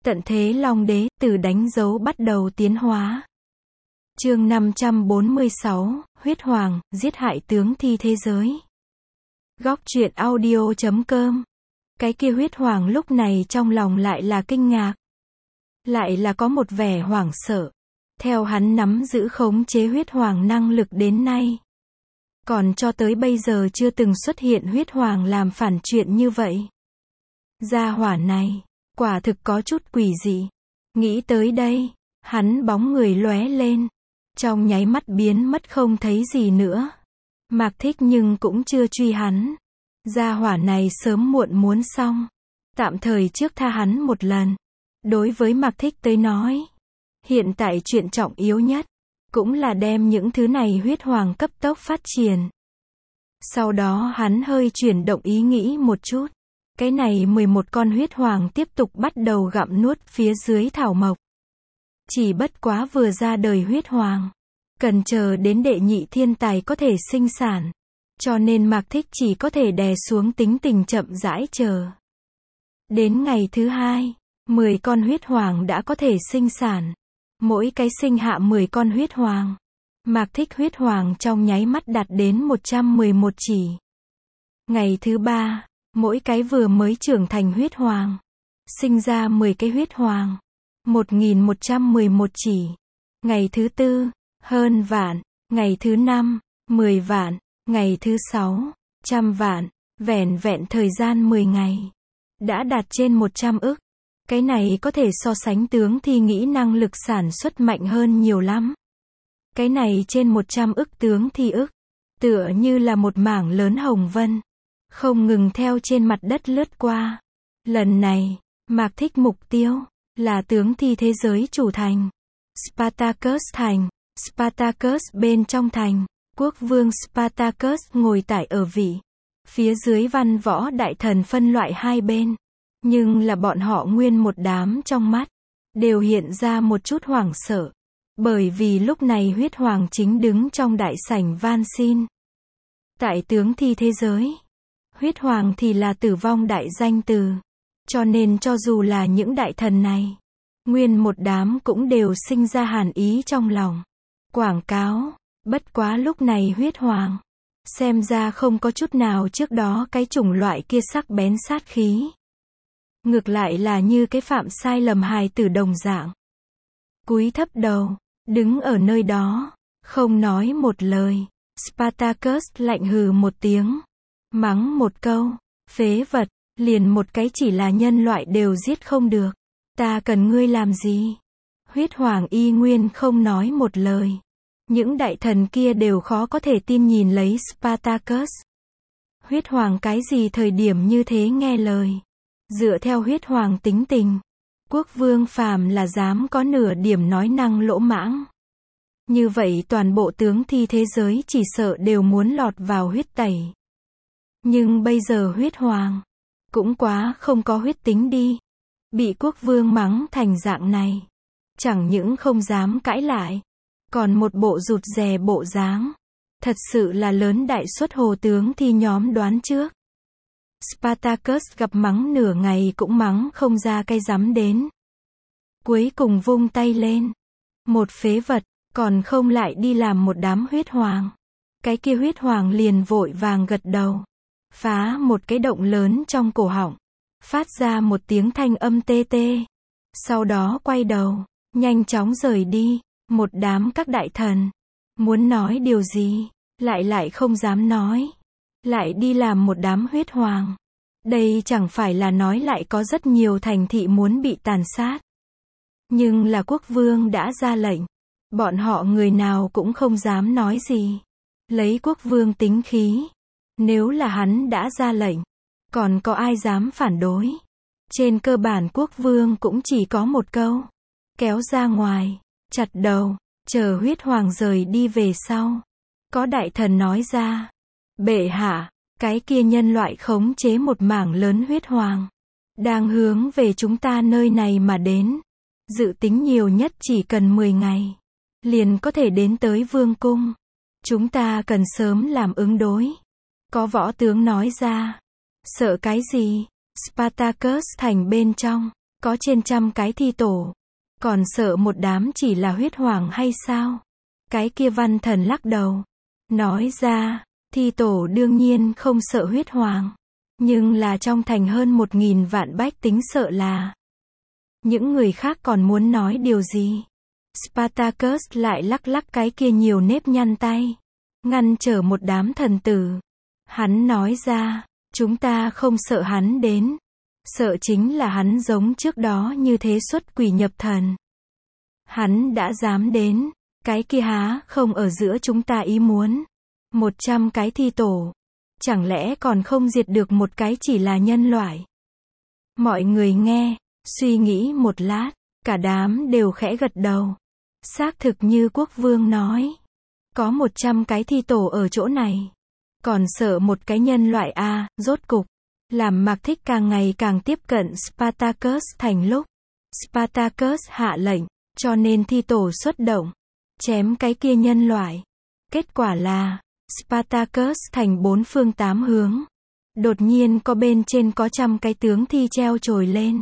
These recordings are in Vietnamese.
Tận thế Long Đế, từ đánh dấu bắt đầu tiến hóa. Chương 546, Huyết Hoàng, giết hại tướng thi thế giới. Góc truyện audio.com. Cái kia Huyết Hoàng lúc này trong lòng lại là kinh ngạc. Lại là có một vẻ hoảng sợ. Theo hắn nắm giữ khống chế Huyết Hoàng năng lực đến nay. Còn cho tới bây giờ chưa từng xuất hiện Huyết Hoàng làm phản chuyện như vậy. Gia hỏa này, quả thực có chút quỷ dị. Nghĩ tới đây, hắn bóng người lóe lên. Trong nháy mắt biến mất không thấy gì nữa. Mạc Thích nhưng cũng chưa truy hắn. Gia hỏa này sớm muộn muốn xong. Tạm thời trước tha hắn một lần. Đối với Mạc Thích tới nói, hiện tại chuyện trọng yếu nhất, cũng là đem những thứ này Huyết Hoàng cấp tốc phát triển. Sau đó hắn hơi chuyển động ý nghĩ một chút. Cái này 11 con Huyết Hoàng tiếp tục bắt đầu gặm nuốt phía dưới thảo mộc. Chỉ bất quá vừa ra đời Huyết Hoàng, cần chờ đến đệ nhị thiên tài có thể sinh sản. Cho nên Mạc Thích chỉ có thể đè xuống tính tình chậm rãi chờ. Đến ngày thứ 2, 10 con Huyết Hoàng đã có thể sinh sản. Mỗi cái sinh hạ 10 con Huyết Hoàng. Mạc Thích Huyết Hoàng trong nháy mắt đạt đến 111 chỉ. Ngày thứ 3, mỗi cái vừa mới trưởng thành Huyết Hoàng sinh ra 10 cái Huyết Hoàng. 1111 chỉ. Ngày thứ 4, hơn vạn. Ngày thứ 5, 10 vạn. Ngày thứ 6, 100 vạn. Vẹn vẹn thời gian 10 ngày. Đã đạt trên 100 ức. Cái này có thể so sánh tướng thi nghĩ năng lực sản xuất mạnh hơn nhiều lắm. Cái này trên 100 ức tướng thi ức. Tựa như là một mảng lớn hồng vân. Không ngừng theo trên mặt đất lướt qua. Lần này, Mạc Thích mục tiêu là tướng thi thế giới chủ thành. Spartacus thành. Spartacus bên trong thành. Quốc vương Spartacus ngồi tại ở vị. Phía dưới văn võ đại thần phân loại hai bên. Nhưng là bọn họ nguyên một đám trong mắt. Đều hiện ra một chút hoảng sợ. Bởi vì lúc này Huyết Hoàng chính đứng trong đại sảnh van xin. Tại tướng thi thế giới, Huyết Hoàng thì là tử vong đại danh từ. Cho nên cho dù là những đại thần này, nguyên một đám cũng đều sinh ra hàn ý trong lòng. Quảng cáo, bất quá lúc này Huyết Hoàng, xem ra không có chút nào trước đó cái chủng loại kia sắc bén sát khí. Ngược lại là như cái phạm sai lầm hài tử đồng dạng. Cúi thấp đầu, đứng ở nơi đó, không nói một lời. Spartacus lạnh hừ một tiếng. Mắng một câu, phế vật, liền một cái chỉ là nhân loại đều giết không được. Ta cần ngươi làm gì? Huyết Hoàng y nguyên không nói một lời. Những đại thần kia đều khó có thể tin nhìn lấy Spartacus. Huyết Hoàng cái gì thời điểm như thế nghe lời. Dựa theo Huyết Hoàng tính tình, quốc vương phàm là dám có nửa điểm nói năng lỗ mãng. Như vậy toàn bộ tướng thi thế giới chỉ sợ đều muốn lọt vào huyết tẩy. Nhưng bây giờ Huyết Hoàng cũng quá không có huyết tính đi. Bị quốc vương mắng thành dạng này. Chẳng những không dám cãi lại. Còn một bộ rụt rè bộ dáng. Thật sự là lớn đại suất hồ tướng thi nhóm đoán trước. Spartacus gặp mắng nửa ngày cũng mắng không ra cái rắm đến. Cuối cùng vung tay lên. Một phế vật, còn không lại đi làm một đám Huyết Hoàng. Cái kia Huyết Hoàng liền vội vàng gật đầu. Phá một cái động lớn trong cổ họng. Phát ra một tiếng thanh âm tê tê. Sau đó quay đầu, nhanh chóng rời đi. Một đám các đại thần. Muốn nói điều gì, lại không dám nói. Lại đi làm một đám Huyết Hoàng. Đây chẳng phải là nói lại có rất nhiều thành thị muốn bị tàn sát. Nhưng là quốc vương đã ra lệnh. Bọn họ người nào cũng không dám nói gì. Lấy quốc vương tính khí. Nếu là hắn đã ra lệnh, còn có ai dám phản đối. Trên cơ bản quốc vương cũng chỉ có một câu. Kéo ra ngoài, chặt đầu, chờ Huyết Hoàng rời đi về sau. Có đại thần nói ra. Bệ hạ, cái kia nhân loại khống chế một mảng lớn Huyết Hoàng. Đang hướng về chúng ta nơi này mà đến. Dự tính nhiều nhất chỉ cần 10 ngày. Liền có thể đến tới vương cung. Chúng ta cần sớm làm ứng đối. Có võ tướng nói ra. Sợ cái gì? Spartacus thành bên trong. có trên 100 cái thi tổ. Còn sợ một đám chỉ là huyết hoàng hay sao? Cái kia văn thần lắc đầu. Nói ra, thi tổ đương nhiên không sợ huyết hoàng. Nhưng là trong thành hơn 1.000 vạn bách tính sợ là. Những người khác còn muốn nói điều gì? Spartacus lại lắc lắc cái kia nhiều nếp nhăn tay. Ngăn trở một đám thần tử. Hắn nói ra, chúng ta không sợ hắn đến. Sợ chính là hắn giống trước đó như thế xuất quỷ nhập thần. Hắn đã dám đến, cái kia há không ở giữa chúng ta ý muốn. 100 cái thi tổ. Chẳng lẽ còn không diệt được một cái chỉ là nhân loại? Mọi người nghe, suy nghĩ một lát, cả đám đều khẽ gật đầu. Xác thực như quốc vương nói. Có 100 cái thi tổ ở chỗ này. Còn sợ một cái nhân loại a, rốt cục. Làm Mạc Thích càng ngày càng tiếp cận Spartacus thành lúc. Spartacus hạ lệnh, cho nên thi tổ xuất động. Chém cái kia nhân loại. Kết quả là, Spartacus thành 4 phương 8 hướng. Đột nhiên có bên trên có 100 cái tướng thi treo trồi lên.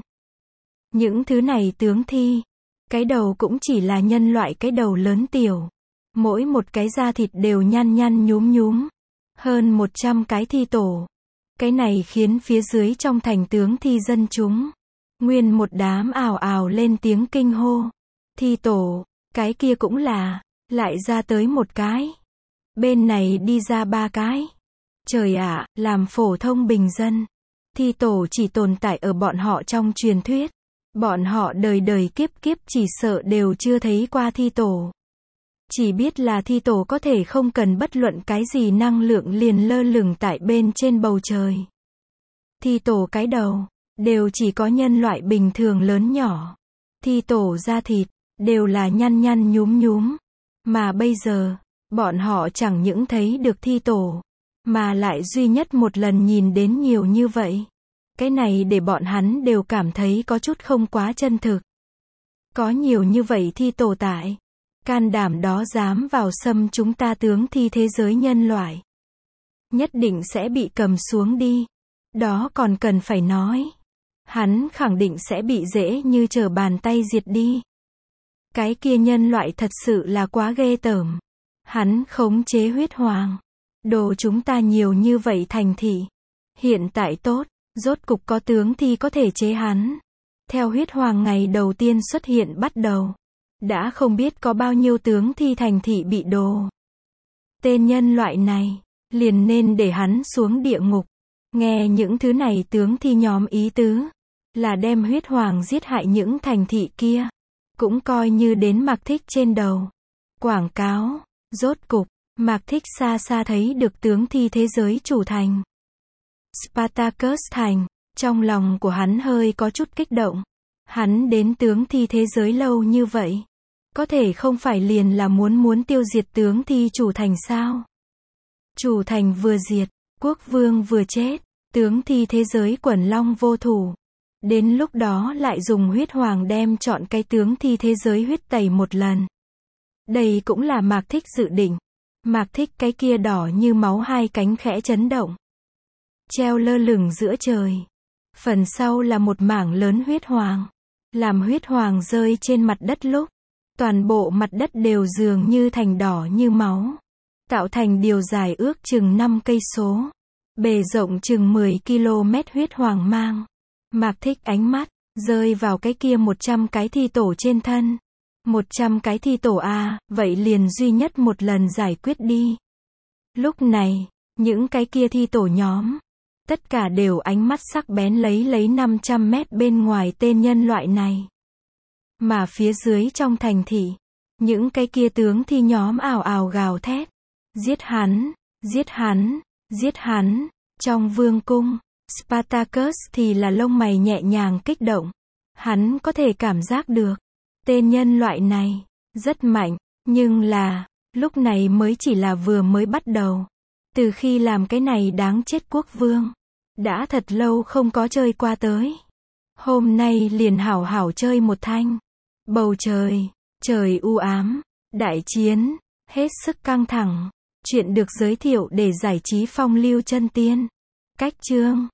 Những thứ này tướng thi, cái đầu cũng chỉ là nhân loại cái đầu lớn tiểu. Mỗi một cái da thịt đều nhăn nhăn nhúm nhúm. Hơn 100 cái thi tổ. Cái này khiến phía dưới trong thành tướng thi dân chúng. Nguyên một đám ào ào lên tiếng kinh hô. Thi tổ, cái kia cũng là, lại ra tới một cái. Bên này đi ra 3 cái. Trời ạ, làm phổ thông bình dân. Thi tổ chỉ tồn tại ở bọn họ trong truyền thuyết. Bọn họ đời đời kiếp kiếp chỉ sợ đều chưa thấy qua thi tổ. Chỉ biết là thi tổ có thể không cần bất luận cái gì năng lượng liền lơ lửng tại bên trên bầu trời. Thi tổ cái đầu, đều chỉ có nhân loại bình thường lớn nhỏ. Thi tổ da thịt, đều là nhăn nhăn nhúm nhúm. Mà bây giờ, bọn họ chẳng những thấy được thi tổ, mà lại duy nhất một lần nhìn đến nhiều như vậy. Cái này để bọn hắn đều cảm thấy có chút không quá chân thực. Có nhiều như vậy thi tổ tại. Can đảm đó dám vào xâm chúng ta tướng thi thế giới nhân loại. Nhất định sẽ bị cầm xuống đi. Đó còn cần phải nói. Hắn khẳng định sẽ bị dễ như trở bàn tay diệt đi. Cái kia nhân loại thật sự là quá ghê tởm. Hắn khống chế huyết hoàng. Đồ chúng ta nhiều như vậy thành thị. Hiện tại tốt, rốt cục có tướng thi có thể chế hắn. Theo huyết hoàng ngày đầu tiên xuất hiện bắt đầu. Đã không biết có bao nhiêu tướng thi thành thị bị đồ. Tên nhân loại này, liền nên để hắn xuống địa ngục. Nghe những thứ này tướng thi nhóm ý tứ. Là đem huyết hoàng giết hại những thành thị kia. Cũng coi như đến Mạc Thích trên đầu. Quảng cáo, rốt cục, Mạc Thích xa xa thấy được tướng thi thế giới chủ thành. Spartacus thành, trong lòng của hắn hơi có chút kích động. Hắn đến tướng thi thế giới lâu như vậy. Có thể không phải liền là muốn tiêu diệt tướng thi chủ thành sao? Chủ thành vừa diệt, quốc vương vừa chết, tướng thi thế giới quần long vô thủ. Đến lúc đó lại dùng huyết hoàng đem chọn cái tướng thi thế giới huyết tẩy một lần. Đây cũng là Mạc Thích dự định. Mạc Thích cái kia đỏ như máu hai cánh khẽ chấn động. Treo lơ lửng giữa trời. Phần sau là một mảng lớn huyết hoàng. Làm huyết hoàng rơi trên mặt đất lúc. Toàn bộ mặt đất đều dường như thành đỏ như máu. Tạo thành điều dài ước chừng 5 cây số. Bề rộng chừng 10 km huyết hoàng mang. Mạc Thích ánh mắt, rơi vào cái kia 100 cái thi tổ trên thân. 100 cái thi tổ a, vậy liền duy nhất một lần giải quyết đi. Lúc này, những cái kia thi tổ nhóm, tất cả đều ánh mắt sắc bén lấy 500 mét bên ngoài tên nhân loại này. Mà phía dưới trong thành thị, những cái kia tướng thi nhóm ào ào gào thét. Giết hắn, giết hắn, giết hắn. Trong vương cung, Spartacus thì là lông mày nhẹ nhàng kích động. Hắn có thể cảm giác được. Tên nhân loại này, rất mạnh, nhưng là, lúc này mới chỉ là vừa mới bắt đầu. Từ khi làm cái này đáng chết quốc vương, đã thật lâu không có chơi qua tới. Hôm nay liền hảo hảo chơi một thanh. Bầu trời, trời u ám, đại chiến, hết sức căng thẳng. Chuyện được giới thiệu để giải trí phong lưu chân tiên. Cách chương